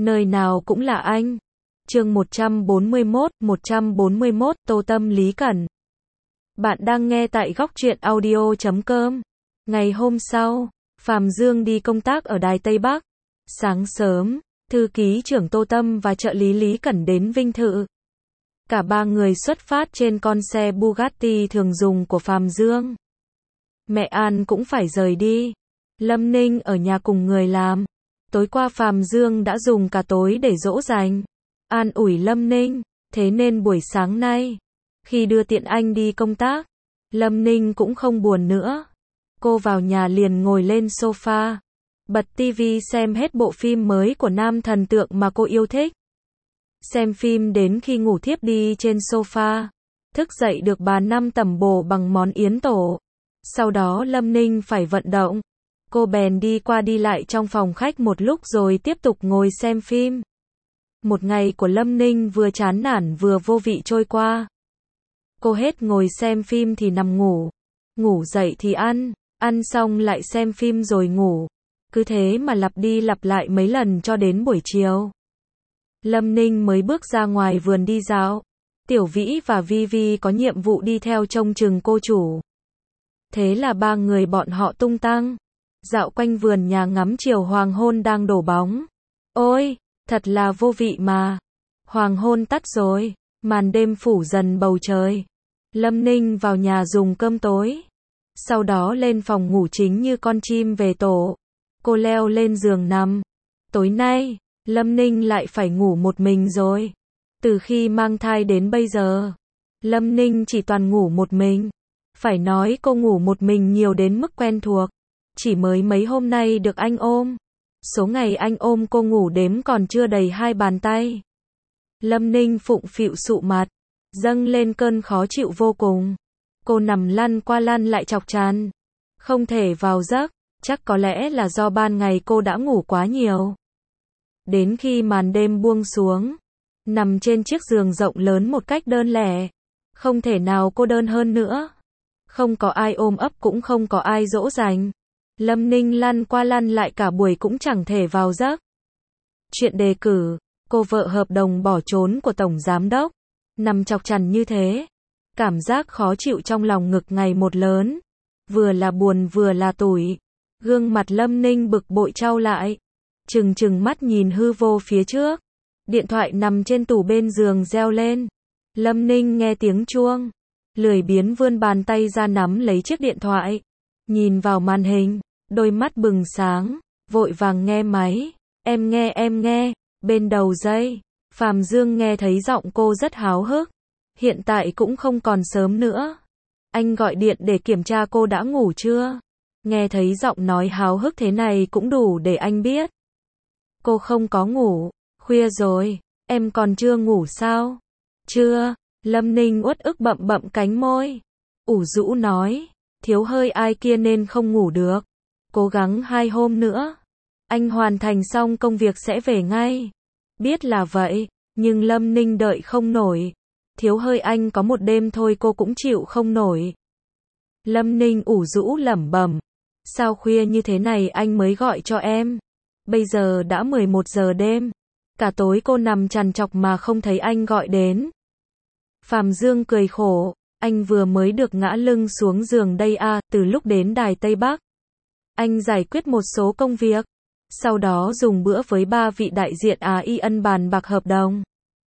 Nơi nào cũng là anh. Chương 141, Tô Tâm Lý Cẩn. Bạn đang nghe tại góc truyện audio.com. Ngày hôm sau, Phạm Dương đi công tác ở Đài Tây Bắc. Sáng sớm, thư ký trưởng Tô Tâm và trợ lý Lý Cẩn đến Vinh Thự. Cả ba người xuất phát trên con xe Bugatti thường dùng của Phạm Dương. Mẹ An cũng phải rời đi. Lâm Ninh ở nhà cùng người làm. Tối qua Phạm Dương đã dùng cả tối để dỗ dành, an ủi Lâm Ninh, thế nên buổi sáng nay, khi đưa Tiện Anh đi công tác, Lâm Ninh cũng không buồn nữa. Cô vào nhà liền ngồi lên sofa, bật tivi xem hết bộ phim mới của nam thần tượng mà cô yêu thích. Xem phim đến khi ngủ thiếp đi trên sofa, thức dậy được bà Năm tẩm bổ bằng món yến tổ. Sau đó Lâm Ninh phải vận động. Cô bèn đi qua đi lại trong phòng khách một lúc rồi tiếp tục ngồi xem phim. Một ngày của Lâm Ninh vừa chán nản vừa vô vị trôi qua. Cô hết ngồi xem phim thì nằm ngủ, ngủ dậy thì ăn xong lại xem phim rồi ngủ. Cứ thế mà lặp đi lặp lại mấy lần cho đến buổi chiều. Lâm Ninh mới bước ra ngoài vườn đi dạo. Tiểu Vĩ và Vi Vi có nhiệm vụ đi theo trông chừng cô chủ. Thế là ba người bọn họ tung tăng dạo quanh vườn nhà ngắm chiều hoàng hôn đang đổ bóng. Ôi, thật là vô vị mà. Hoàng hôn tắt rồi, màn đêm phủ dần bầu trời. Lâm Ninh vào nhà dùng cơm tối. Sau đó lên phòng ngủ chính như con chim về tổ. Cô leo lên giường nằm. Tối nay, Lâm Ninh lại phải ngủ một mình rồi. Từ khi mang thai đến bây giờ, Lâm Ninh chỉ toàn ngủ một mình. Phải nói cô ngủ một mình nhiều đến mức quen thuộc. Chỉ mới mấy hôm nay được anh ôm. Số ngày anh ôm cô ngủ đếm còn chưa đầy 2 bàn tay. Lâm Ninh phụng phịu sụ mặt, dâng lên cơn khó chịu vô cùng. Cô nằm lăn qua lăn lại chọc chăn, không thể vào giấc, chắc có lẽ là do ban ngày cô đã ngủ quá nhiều. Đến khi màn đêm buông xuống, nằm trên chiếc giường rộng lớn một cách đơn lẻ, không thể nào cô đơn hơn nữa. Không có ai ôm ấp cũng không có ai dỗ dành. Lâm Ninh lăn qua lăn lại cả buổi cũng chẳng thể vào giấc. Chuyện đề cử, cô vợ hợp đồng bỏ trốn của Tổng Giám Đốc. Nằm chọc chằn như thế. Cảm giác khó chịu trong lòng ngực ngày một lớn. Vừa là buồn vừa là tủi. Gương mặt Lâm Ninh bực bội chau lại. Trừng mắt nhìn hư vô phía trước. Điện thoại nằm trên tủ bên giường reo lên. Lâm Ninh nghe tiếng chuông. Lười biếng vươn bàn tay ra nắm lấy chiếc điện thoại. Nhìn vào màn hình. Đôi mắt bừng sáng, vội vàng nghe máy. Em nghe, bên đầu dây. Phạm Dương nghe thấy giọng cô rất háo hức. Hiện tại cũng không còn sớm nữa. Anh gọi điện để kiểm tra cô đã ngủ chưa. Nghe thấy giọng nói háo hức thế này cũng đủ để anh biết. Cô không có ngủ, khuya rồi, em còn chưa ngủ sao? Chưa, Lâm Ninh uất ức bậm cánh môi. Ủ rũ nói, thiếu hơi ai kia nên không ngủ được. Cố gắng 2 hôm nữa. Anh hoàn thành xong công việc sẽ về ngay. Biết là vậy, nhưng Lâm Ninh đợi không nổi. Thiếu hơi anh có một đêm thôi cô cũng chịu không nổi. Lâm Ninh ủ rũ lẩm bẩm. Sao khuya như thế này anh mới gọi cho em? Bây giờ đã 11 giờ đêm. Cả tối cô nằm trằn trọc mà không thấy anh gọi đến. Phạm Dương cười khổ. Anh vừa mới được ngã lưng xuống giường đây à, từ lúc đến Đài Tây Bắc. Anh giải quyết một số công việc, sau đó dùng bữa với 3 vị đại diện AIN bàn bạc hợp đồng.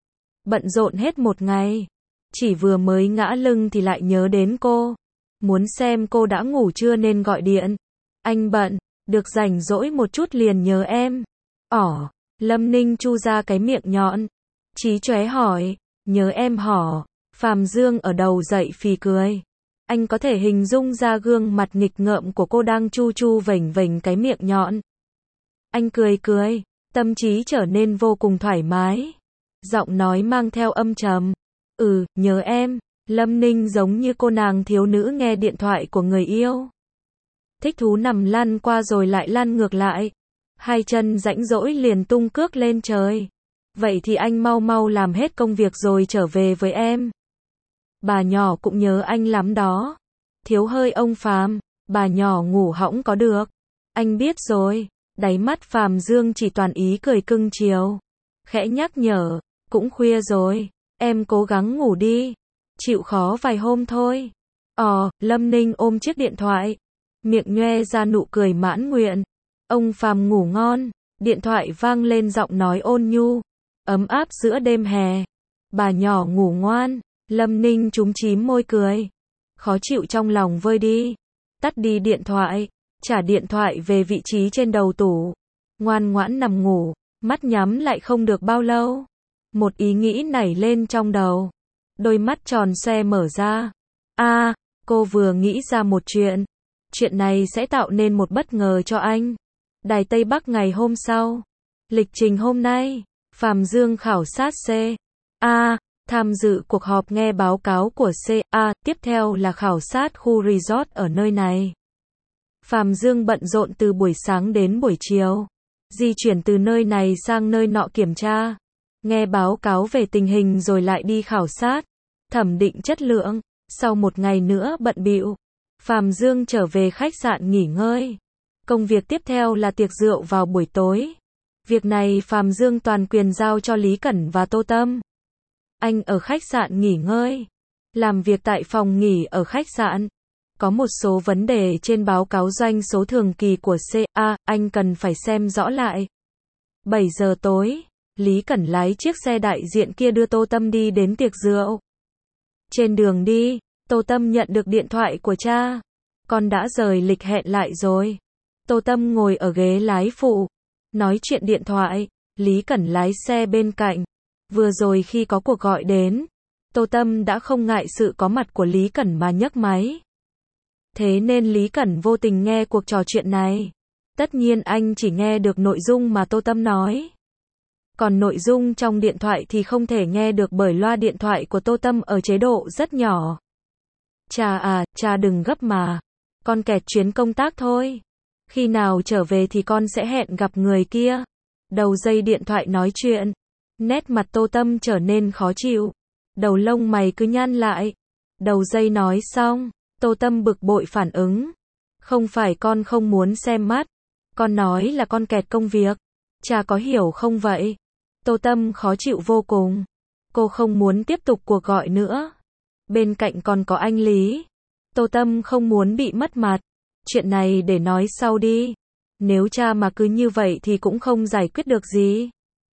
Bận rộn hết một ngày, chỉ vừa mới ngã lưng thì lại nhớ đến cô. Muốn xem cô đã ngủ chưa nên gọi điện. Anh bận, được rảnh rỗi một chút liền nhớ em. Lâm Ninh chu ra cái miệng nhọn. Chí chóe hỏi, nhớ em hả? Phạm Dương ở đầu dậy phì cười. Anh có thể hình dung ra gương mặt nghịch ngợm của cô đang chu vểnh cái miệng nhọn. Anh cười, tâm trí trở nên vô cùng thoải mái. Giọng nói mang theo âm trầm. Nhớ em. Lâm Ninh giống như cô nàng thiếu nữ nghe điện thoại của người yêu. Thích thú nằm lăn qua rồi lại lăn ngược lại. Hai chân rãnh rỗi liền tung cước lên trời. Vậy thì anh mau làm hết công việc rồi trở về với em. Bà nhỏ cũng nhớ anh lắm đó. Thiếu hơi ông Phạm, bà nhỏ ngủ hõng có được. Anh biết rồi, Đáy mắt Phàm Dương chỉ toàn ý cười cưng chiều. Khẽ nhắc nhở, cũng khuya rồi, em cố gắng ngủ đi. Chịu khó vài hôm thôi. Lâm Ninh ôm chiếc điện thoại, miệng nhoe ra nụ cười mãn nguyện. Ông Phàm ngủ ngon, điện thoại vang lên giọng nói ôn nhu, ấm áp giữa đêm hè. Bà nhỏ ngủ ngoan, Lâm Ninh chúm chím môi cười. Khó chịu trong lòng vơi đi. Tắt đi điện thoại, trả điện thoại về vị trí trên đầu tủ. Ngoan ngoãn nằm ngủ, mắt nhắm lại không được bao lâu. Một ý nghĩ nảy lên trong đầu. Đôi mắt tròn xoe mở ra. Cô vừa nghĩ ra một chuyện. Chuyện này sẽ tạo nên một bất ngờ cho anh. Đài Tây Bắc ngày hôm sau. Lịch trình hôm nay, Phàm Dương khảo sát C.A. Tham dự cuộc họp nghe báo cáo của C.A. Tiếp theo là khảo sát khu resort ở nơi này. Phàm Dương bận rộn từ buổi sáng đến buổi chiều. Di chuyển từ nơi này sang nơi nọ kiểm tra. Nghe báo cáo về tình hình rồi lại đi khảo sát. Thẩm định chất lượng. Sau một ngày nữa bận bịu, Phàm Dương trở về khách sạn nghỉ ngơi. Công việc tiếp theo là tiệc rượu vào buổi tối. Việc này Phàm Dương toàn quyền giao cho Lý Cẩn và Tô Tâm. Anh ở khách sạn nghỉ ngơi, làm việc tại phòng nghỉ ở khách sạn. Có một số vấn đề trên báo cáo doanh số thường kỳ của C.A. anh cần phải xem rõ lại. 7 giờ tối, Lý Cẩn lái chiếc xe đại diện kia đưa Tô Tâm đi đến tiệc rượu. Trên đường đi, Tô Tâm nhận được điện thoại của cha. Con đã rời lịch hẹn lại rồi. Tô Tâm ngồi ở ghế lái phụ, nói chuyện điện thoại. Lý Cẩn lái xe bên cạnh. Vừa rồi khi có cuộc gọi đến, Tô Tâm đã không ngại sự có mặt của Lý Cẩn mà nhấc máy. Thế nên Lý Cẩn vô tình nghe cuộc trò chuyện này. Tất nhiên anh chỉ nghe được nội dung mà Tô Tâm nói. Còn nội dung trong điện thoại thì không thể nghe được bởi loa điện thoại của Tô Tâm ở chế độ rất nhỏ. Cha đừng gấp mà. Con kẹt chuyến công tác thôi. Khi nào trở về thì con sẽ hẹn gặp người kia. Đầu dây điện thoại nói chuyện. Nét mặt Tô Tâm trở nên khó chịu. Đầu lông mày cứ nhăn lại. Đầu dây nói xong, Tô Tâm bực bội phản ứng. Không phải con không muốn xem mắt. Con nói là con kẹt công việc. Cha có hiểu không vậy? Tô Tâm khó chịu vô cùng. Cô không muốn tiếp tục cuộc gọi nữa. Bên cạnh còn có anh Lý. Tô Tâm không muốn bị mất mặt. Chuyện này để nói sau đi. Nếu cha mà cứ như vậy thì cũng không giải quyết được gì.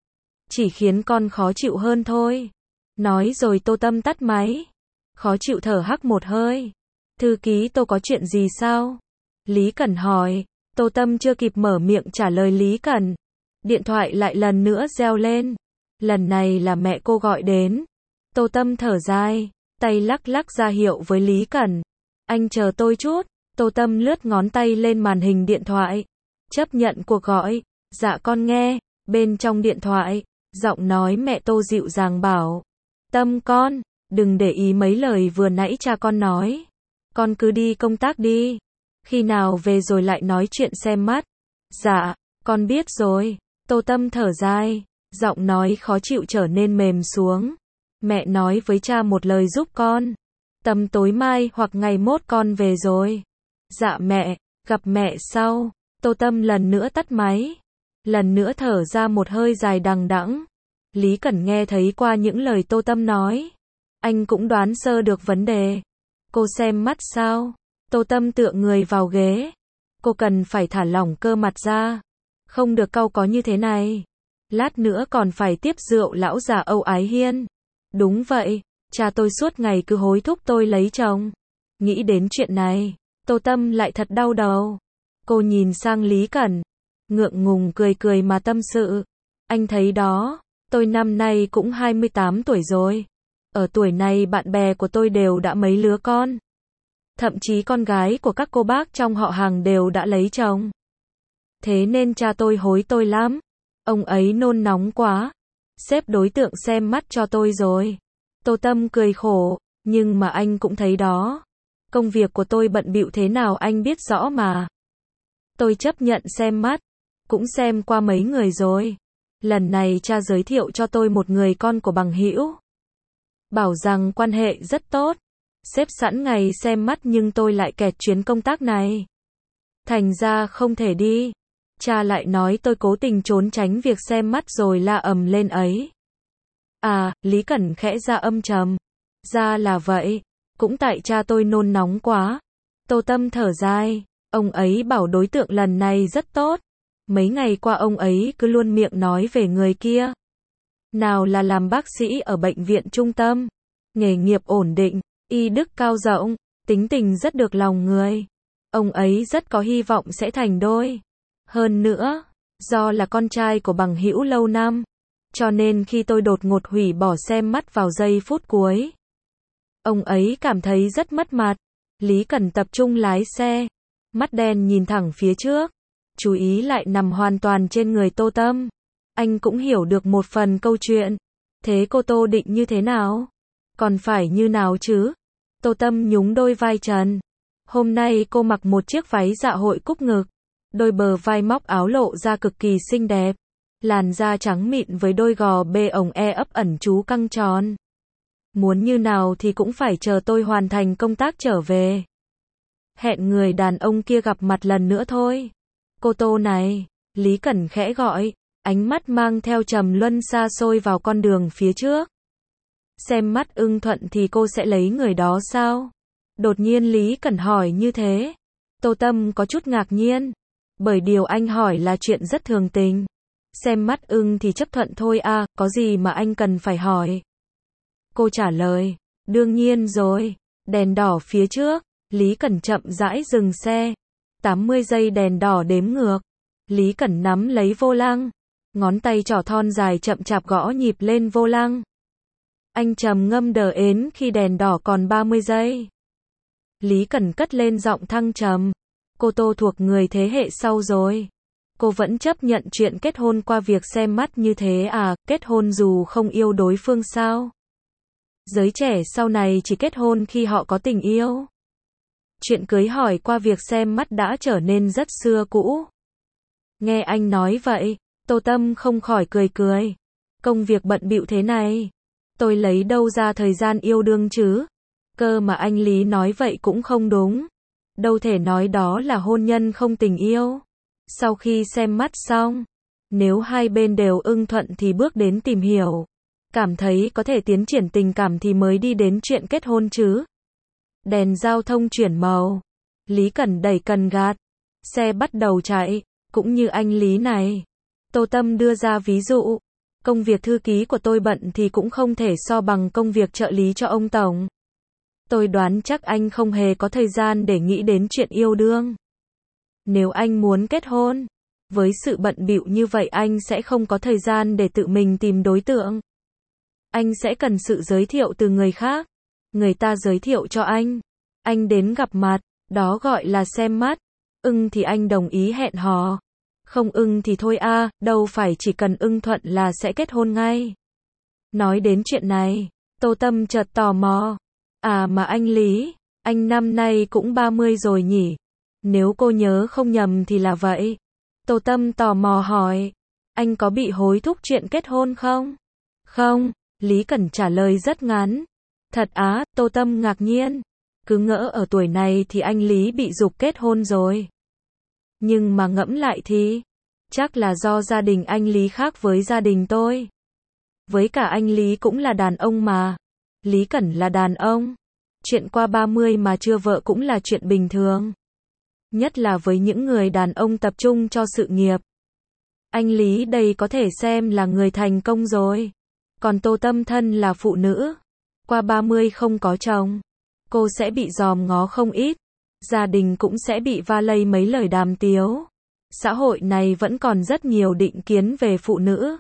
Chỉ khiến con khó chịu hơn thôi. Nói rồi Tô Tâm tắt máy. Khó chịu thở hắt một hơi. Thư ký Tô có chuyện gì sao? Lý Cẩn hỏi. Tô Tâm chưa kịp mở miệng trả lời Lý Cẩn. Điện thoại lại lần nữa reo lên. Lần này là mẹ cô gọi đến. Tô Tâm thở dài, tay lắc lắc ra hiệu với Lý Cẩn. Anh chờ tôi chút. Tô Tâm lướt ngón tay lên màn hình điện thoại. Chấp nhận cuộc gọi. Dạ con nghe. Bên trong điện thoại, giọng nói mẹ Tô dịu dàng bảo. Tâm con, đừng để ý mấy lời vừa nãy cha con nói. Con cứ đi công tác đi. Khi nào về rồi lại nói chuyện xem mắt. Dạ, con biết rồi. Tô Tâm thở dài, giọng nói khó chịu trở nên mềm xuống. Mẹ nói với cha một lời giúp con. Tầm tối mai hoặc ngày mốt con về rồi. Dạ mẹ, gặp mẹ sau. Tô Tâm lần nữa tắt máy. Lần nữa thở ra một hơi dài đằng đẵng. Lý Cẩn nghe thấy qua những lời Tô Tâm nói. Anh cũng đoán sơ được vấn đề. Cô xem mắt sao? Tô Tâm tựa người vào ghế. Cô cần phải thả lỏng cơ mặt ra. Không được cau có như thế này. Lát nữa còn phải tiếp rượu lão già Âu Ái Hiên. Đúng vậy, cha tôi suốt ngày cứ hối thúc tôi lấy chồng. Nghĩ đến chuyện này, Tô Tâm lại thật đau đầu. Cô nhìn sang Lý Cẩn, ngượng ngùng cười cười mà tâm sự. Anh thấy đó, tôi năm nay cũng 28 tuổi rồi. Ở tuổi này bạn bè của tôi đều đã mấy lứa con. Thậm chí con gái của các cô bác trong họ hàng đều đã lấy chồng. Thế nên cha tôi hối tôi lắm. Ông ấy nôn nóng quá. Xếp đối tượng xem mắt cho tôi rồi. Tô Tâm cười khổ, nhưng mà anh cũng thấy đó. Công việc của tôi bận bịu thế nào anh biết rõ mà. Tôi chấp nhận xem mắt. Cũng xem qua mấy người rồi. Lần này cha giới thiệu cho tôi một người con của bằng hữu. Bảo rằng quan hệ rất tốt. Xếp sẵn ngày xem mắt nhưng tôi lại kẹt chuyến công tác này. Thành ra không thể đi. cha lại nói tôi cố tình trốn tránh việc xem mắt rồi la ầm lên ấy. À, Lý Cẩn khẽ ra âm trầm. Ra là vậy, cũng tại cha tôi nôn nóng quá. Tô Tâm thở dài, ông ấy bảo đối tượng lần này rất tốt. Mấy ngày qua ông ấy cứ luôn miệng nói về người kia. Nào là làm bác sĩ ở bệnh viện trung tâm, nghề nghiệp ổn định, y đức cao rộng, tính tình rất được lòng người. Ông ấy rất có hy vọng sẽ thành đôi. Hơn nữa, do là con trai của bằng hữu lâu năm, cho nên khi tôi đột ngột hủy bỏ xem mắt vào giây phút cuối, ông ấy cảm thấy rất mất mặt. Lý Cẩn tập trung lái xe, mắt đen nhìn thẳng phía trước, chú ý lại nằm hoàn toàn trên người Tô Tâm. Anh cũng hiểu được một phần câu chuyện. Thế cô Tô định như thế nào? Còn phải như nào chứ? Tô Tâm nhún đôi vai trần. Hôm nay cô mặc một chiếc váy dạ hội cúc ngực, đôi bờ vai móc áo lộ ra cực kỳ xinh đẹp, làn da trắng mịn với đôi gò bê ổng ấp ẩn chú căng tròn. Muốn như nào thì cũng phải chờ tôi hoàn thành công tác trở về. Hẹn người đàn ông kia gặp mặt lần nữa thôi. Cô Tô này, Lý Cẩn khẽ gọi, ánh mắt mang theo trầm luân xa xôi vào con đường phía trước. Xem mắt ưng thuận thì cô sẽ lấy người đó sao? Đột nhiên Lý Cẩn hỏi như thế. Tô Tâm có chút ngạc nhiên, bởi điều anh hỏi là chuyện rất thường tình. Xem mắt ưng thì chấp thuận thôi à, có gì mà anh cần phải hỏi? Cô trả lời, đương nhiên rồi. Đèn đỏ phía trước, Lý Cẩn chậm rãi dừng xe. 80 giây đèn đỏ đếm ngược. Lý Cẩn nắm lấy vô lăng, ngón tay trỏ thon dài chậm chạp gõ nhịp lên vô lăng. Anh trầm ngâm đờ ến khi đèn đỏ còn 30 giây. Lý Cẩn cất lên giọng thăng trầm. Cô Tô thuộc người thế hệ sau rồi. Cô vẫn chấp nhận chuyện kết hôn qua việc xem mắt như thế à, kết hôn dù không yêu đối phương sao? Giới trẻ sau này chỉ kết hôn khi họ có tình yêu. Chuyện cưới hỏi qua việc xem mắt đã trở nên rất xưa cũ. Nghe anh nói vậy, Tô Tâm không khỏi cười cười. Công việc bận bịu thế này, tôi lấy đâu ra thời gian yêu đương chứ? Cơ mà anh Lý nói vậy cũng không đúng. Đâu thể nói đó là hôn nhân không tình yêu. Sau khi xem mắt xong, nếu hai bên đều ưng thuận thì bước đến tìm hiểu, cảm thấy có thể tiến triển tình cảm thì mới đi đến chuyện kết hôn chứ. Đèn giao thông chuyển màu. Lý Cẩn đẩy cần gạt. Xe bắt đầu chạy. Cũng như anh Lý này. Tô Tâm đưa ra ví dụ. Công việc thư ký của tôi bận thì cũng không thể so bằng công việc trợ lý cho ông Tổng. Tôi đoán chắc anh không hề có thời gian để nghĩ đến chuyện yêu đương. Nếu anh muốn kết hôn, với sự bận bịu như vậy anh sẽ không có thời gian để tự mình tìm đối tượng. Anh sẽ cần sự giới thiệu từ người khác. Người ta giới thiệu cho anh đến gặp mặt, đó gọi là xem mắt. Ưng thì anh đồng ý hẹn hò. Không ưng thì thôi à, đâu phải chỉ cần ưng thuận là sẽ kết hôn ngay. Nói đến chuyện này, Tô Tâm chợt tò mò. À mà anh Lý, anh năm nay cũng 30 rồi nhỉ? Nếu cô nhớ không nhầm thì là vậy. Tô Tâm tò mò hỏi, anh có bị hối thúc chuyện kết hôn không? Không, Lý Cẩn trả lời rất ngắn. Thật á, Tô Tâm ngạc nhiên. Cứ ngỡ ở tuổi này thì anh Lý bị giục kết hôn rồi. Nhưng mà ngẫm lại thì, chắc là do gia đình anh Lý khác với gia đình tôi. Với cả anh Lý cũng là đàn ông mà. Lý Cẩn là đàn ông. Chuyện qua 30 mà chưa vợ cũng là chuyện bình thường. Nhất là với những người đàn ông tập trung cho sự nghiệp. Anh Lý đây có thể xem là người thành công rồi. Còn Tô Tâm thân là phụ nữ. Qua 30 không có chồng. Cô sẽ bị dòm ngó không ít. Gia đình cũng sẽ bị va lây mấy lời đàm tiếu. Xã hội này vẫn còn rất nhiều định kiến về phụ nữ.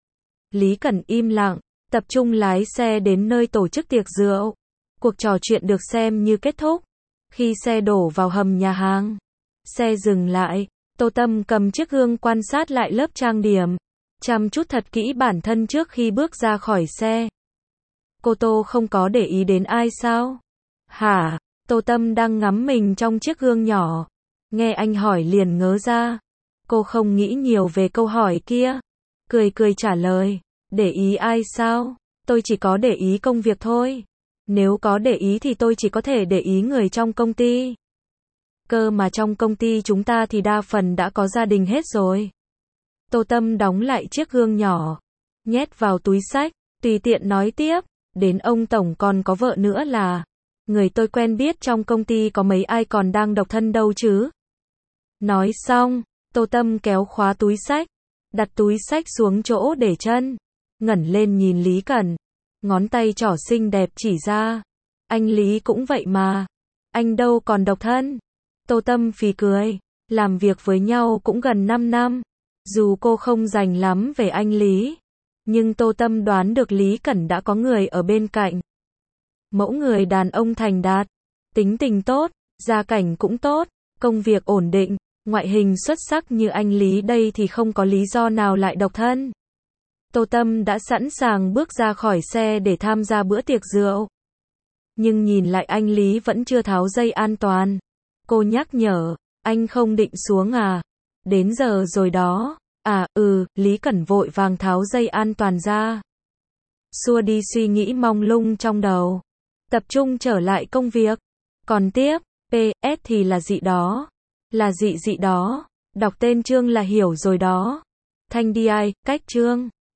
Lý Cẩn im lặng, tập trung lái xe đến nơi tổ chức tiệc rượu. Cuộc trò chuyện được xem như kết thúc. Khi xe đổ vào hầm nhà hàng, xe dừng lại, Tô Tâm cầm chiếc gương quan sát lại lớp trang điểm, chăm chút thật kỹ bản thân trước khi bước ra khỏi xe. Cô Tô không có để ý đến ai sao? Hả? Tô Tâm đang ngắm mình trong chiếc gương nhỏ. Nghe anh hỏi liền ngớ ra. Cô không nghĩ nhiều về câu hỏi kia. Cười cười trả lời. Để ý ai sao? Tôi chỉ có để ý công việc thôi. Nếu có để ý thì tôi chỉ có thể để ý người trong công ty. Cơ mà trong công ty chúng ta thì đa phần đã có gia đình hết rồi. Tô Tâm đóng lại chiếc gương nhỏ, nhét vào túi xách, tùy tiện nói tiếp, đến ông tổng còn có vợ nữa là, người tôi quen biết trong công ty có mấy ai còn đang độc thân đâu chứ. Nói xong, Tô Tâm kéo khóa túi xách, đặt túi xách xuống chỗ để chân, ngẩng lên nhìn Lý Cẩn, ngón tay trỏ xinh đẹp chỉ ra, anh Lý cũng vậy mà, anh đâu còn độc thân. Tô Tâm phì cười, làm việc với nhau cũng gần 5 năm, dù cô không rành lắm về anh Lý, nhưng Tô Tâm đoán được Lý Cẩn đã có người ở bên cạnh. Mẫu người đàn ông thành đạt, tính tình tốt, gia cảnh cũng tốt, công việc ổn định, ngoại hình xuất sắc như anh Lý đây thì không có lý do nào lại độc thân. Tô Tâm đã sẵn sàng bước ra khỏi xe để tham gia bữa tiệc rượu. Nhưng nhìn lại anh Lý vẫn chưa tháo dây an toàn. Cô nhắc nhở, anh không định xuống à? Đến giờ rồi đó. À, Lý Cẩn vội vàng tháo dây an toàn ra. Xua đi suy nghĩ mông lung trong đầu. Tập trung trở lại công việc. Còn tiếp, PS thì là gì đó. Là dị đó. Đọc tên chương là hiểu rồi đó. Thanh DI, cách chương.